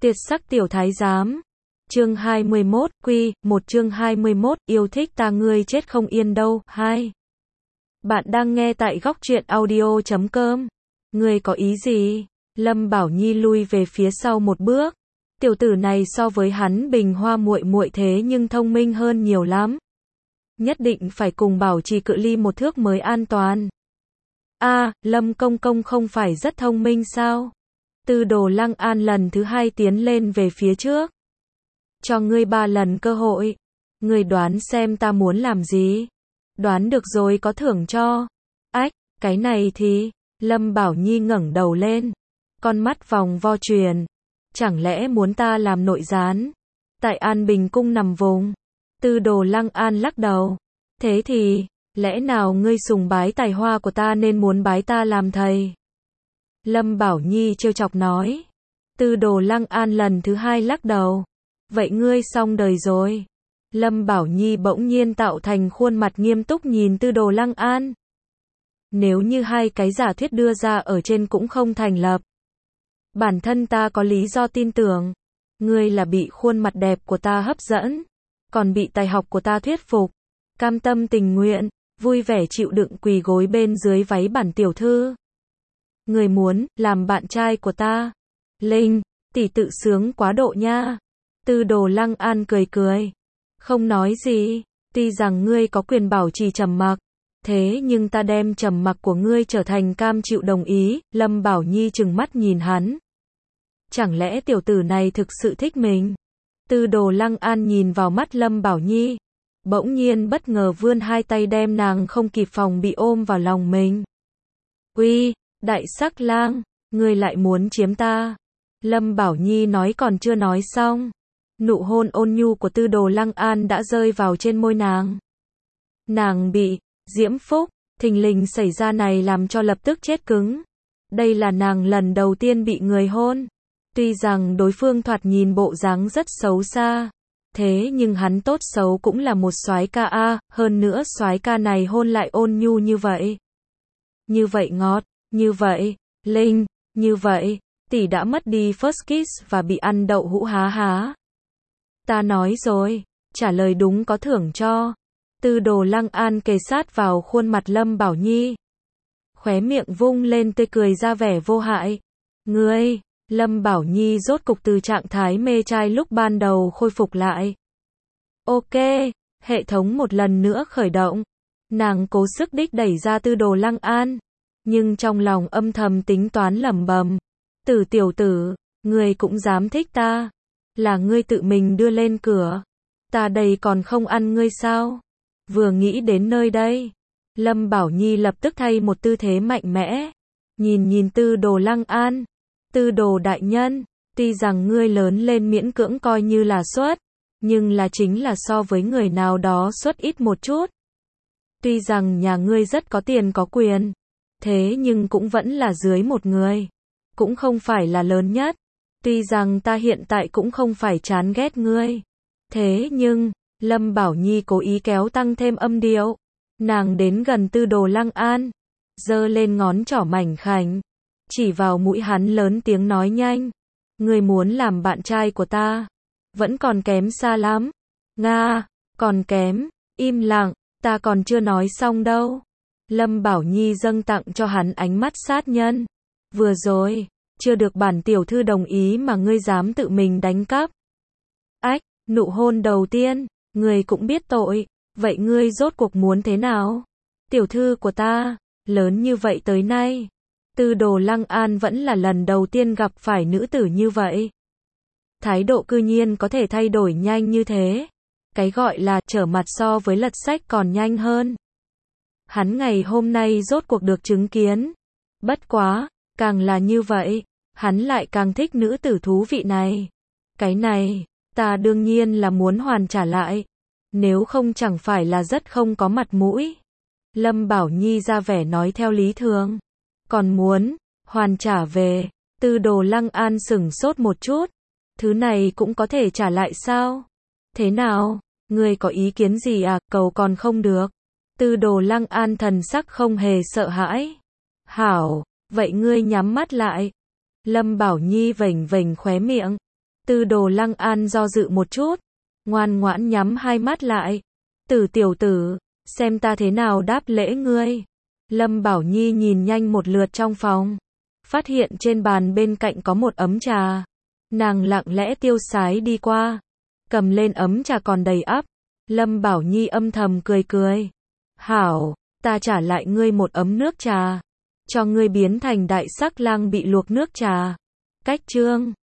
Tuyệt sắc tiểu thái giám. Chương 21, một chương 21, yêu thích ta ngươi chết không yên đâu. 2. Bạn đang nghe tại góc truyện audio.com. Ngươi có ý gì? Lâm Bảo Nhi lui về phía sau một bước. Tiểu tử này so với hắn Bình Hoa muội muội thế nhưng thông minh hơn nhiều lắm. Nhất định phải cùng bảo trì cự ly một thước mới an toàn. Lâm công công không phải rất thông minh sao? Tư Đồ Lăng An lần thứ hai tiến lên về phía trước. Cho ngươi 3 lần cơ hội. Ngươi đoán xem ta muốn làm gì? Đoán được rồi có thưởng cho. Cái này thì... Lâm Bảo Nhi ngẩng đầu lên. Con mắt vòng vo truyền. Chẳng lẽ muốn ta làm nội gián? Tại An Bình Cung nằm vùng. Tư Đồ Lăng An lắc đầu. Thế thì, lẽ nào ngươi sùng bái tài hoa của ta nên muốn bái ta làm thầy? Lâm Bảo Nhi trêu chọc nói. Tư Đồ Lăng An lần thứ hai lắc đầu. Vậy ngươi xong đời rồi. Lâm Bảo Nhi bỗng nhiên tạo thành khuôn mặt nghiêm túc nhìn Tư Đồ Lăng An. Nếu như hai cái giả thuyết đưa ra ở trên cũng không thành lập. Bản thân ta có lý do tin tưởng. Ngươi là bị khuôn mặt đẹp của ta hấp dẫn. Còn bị tài học của ta thuyết phục. Cam tâm tình nguyện, vui vẻ chịu đựng quỳ gối bên dưới váy bản tiểu thư. Người muốn làm bạn trai của ta. Linh, tỷ tự sướng quá độ nha. Tư Đồ Lăng An cười cười. Không nói gì, tuy rằng ngươi có quyền bảo trì trầm mặc. Thế nhưng ta đem trầm mặc của ngươi trở thành cam chịu đồng ý. Lâm Bảo Nhi trừng mắt nhìn hắn. Chẳng lẽ tiểu tử này thực sự thích mình? Tư Đồ Lăng An nhìn vào mắt Lâm Bảo Nhi. Bỗng nhiên bất ngờ vươn hai tay đem nàng không kịp phòng bị ôm vào lòng mình. Uy, đại sắc lang, ngươi lại muốn chiếm ta. Lâm Bảo Nhi nói còn chưa nói xong. Nụ hôn ôn nhu của Tư Đồ Lăng An đã rơi vào trên môi nàng. Nàng bị diễm phúc, thình lình xảy ra này làm cho lập tức chết cứng. Đây là nàng lần đầu tiên bị người hôn. Tuy rằng đối phương thoạt nhìn bộ dáng rất xấu xa. Thế nhưng hắn tốt xấu cũng là một soái ca hơn nữa soái ca này hôn lại ôn nhu như vậy. Như vậy ngọt, như vậy, linh, như vậy, tỷ đã mất đi first kiss và bị ăn đậu hũ há há. Ta nói rồi, trả lời đúng có thưởng cho. Tư Đồ Lăng An kề sát vào khuôn mặt Lâm Bảo Nhi. Khóe miệng vung lên tươi cười ra vẻ vô hại. Ngươi, Lâm Bảo Nhi rốt cục từ trạng thái mê trai lúc ban đầu khôi phục lại. Ok, hệ thống một lần nữa khởi động. Nàng cố sức đích đẩy ra Tư Đồ Lăng An. Nhưng trong lòng âm thầm tính toán lẩm bẩm. Tiểu tử, ngươi cũng dám thích ta. Là ngươi tự mình đưa lên cửa. Ta đây còn không ăn ngươi sao? Vừa nghĩ đến nơi đây. Lâm Bảo Nhi lập tức thay một tư thế mạnh mẽ. Nhìn Tư Đồ Lăng An. Tư Đồ đại nhân, tuy rằng ngươi lớn lên miễn cưỡng coi như là xuất. Nhưng là chính là so với người nào đó xuất ít một chút. Tuy rằng nhà ngươi rất có tiền có quyền. Thế nhưng cũng vẫn là dưới một người. Cũng không phải là lớn nhất. Tuy rằng ta hiện tại cũng không phải chán ghét ngươi. Thế nhưng, Lâm Bảo Nhi cố ý kéo tăng thêm âm điệu. Nàng đến gần Tư Đồ Lăng An. Giơ lên ngón trỏ mảnh khảnh. Chỉ vào mũi hắn lớn tiếng nói nhanh. Ngươi muốn làm bạn trai của ta. Vẫn còn kém xa lắm. Nga, còn kém. Im lặng, ta còn chưa nói xong đâu. Lâm Bảo Nhi dâng tặng cho hắn ánh mắt sát nhân. Vừa rồi, chưa được bản tiểu thư đồng ý mà ngươi dám tự mình đánh cắp. Nụ hôn đầu tiên, ngươi cũng biết tội. Vậy ngươi rốt cuộc muốn thế nào? Tiểu thư của ta, lớn như vậy tới nay. Tư Đồ Lăng An vẫn là lần đầu tiên gặp phải nữ tử như vậy. Thái độ cư nhiên có thể thay đổi nhanh như thế. Cái gọi là trở mặt so với lật sách còn nhanh hơn. Hắn ngày hôm nay rốt cuộc được chứng kiến. Bất quá, càng là như vậy, hắn lại càng thích nữ tử thú vị này. Cái này, ta đương nhiên là muốn hoàn trả lại. Nếu không chẳng phải là rất không có mặt mũi. Lâm Bảo Nhi ra vẻ nói theo lý thường. Còn muốn hoàn trả về. Tư Đồ Lăng An sửng sốt một chút. Thứ này cũng có thể trả lại sao? Thế nào? Ngươi có ý kiến gì à? Cầu còn không được. Tư Đồ Lăng An thần sắc không hề sợ hãi. Hảo, vậy ngươi nhắm mắt lại. Lâm Bảo Nhi vểnh vểnh khóe miệng. Tư Đồ Lăng An do dự một chút, ngoan ngoãn nhắm hai mắt lại. Tử tiểu tử, xem ta thế nào đáp lễ ngươi. Lâm Bảo Nhi nhìn nhanh một lượt trong phòng, phát hiện trên bàn bên cạnh có một ấm trà. Nàng lặng lẽ tiêu sái đi qua, cầm lên ấm trà còn đầy ắp. Lâm Bảo Nhi âm thầm cười cười. Hảo, ta trả lại ngươi một ấm nước trà, cho ngươi biến thành đại sắc lang bị luộc nước trà. Cách chương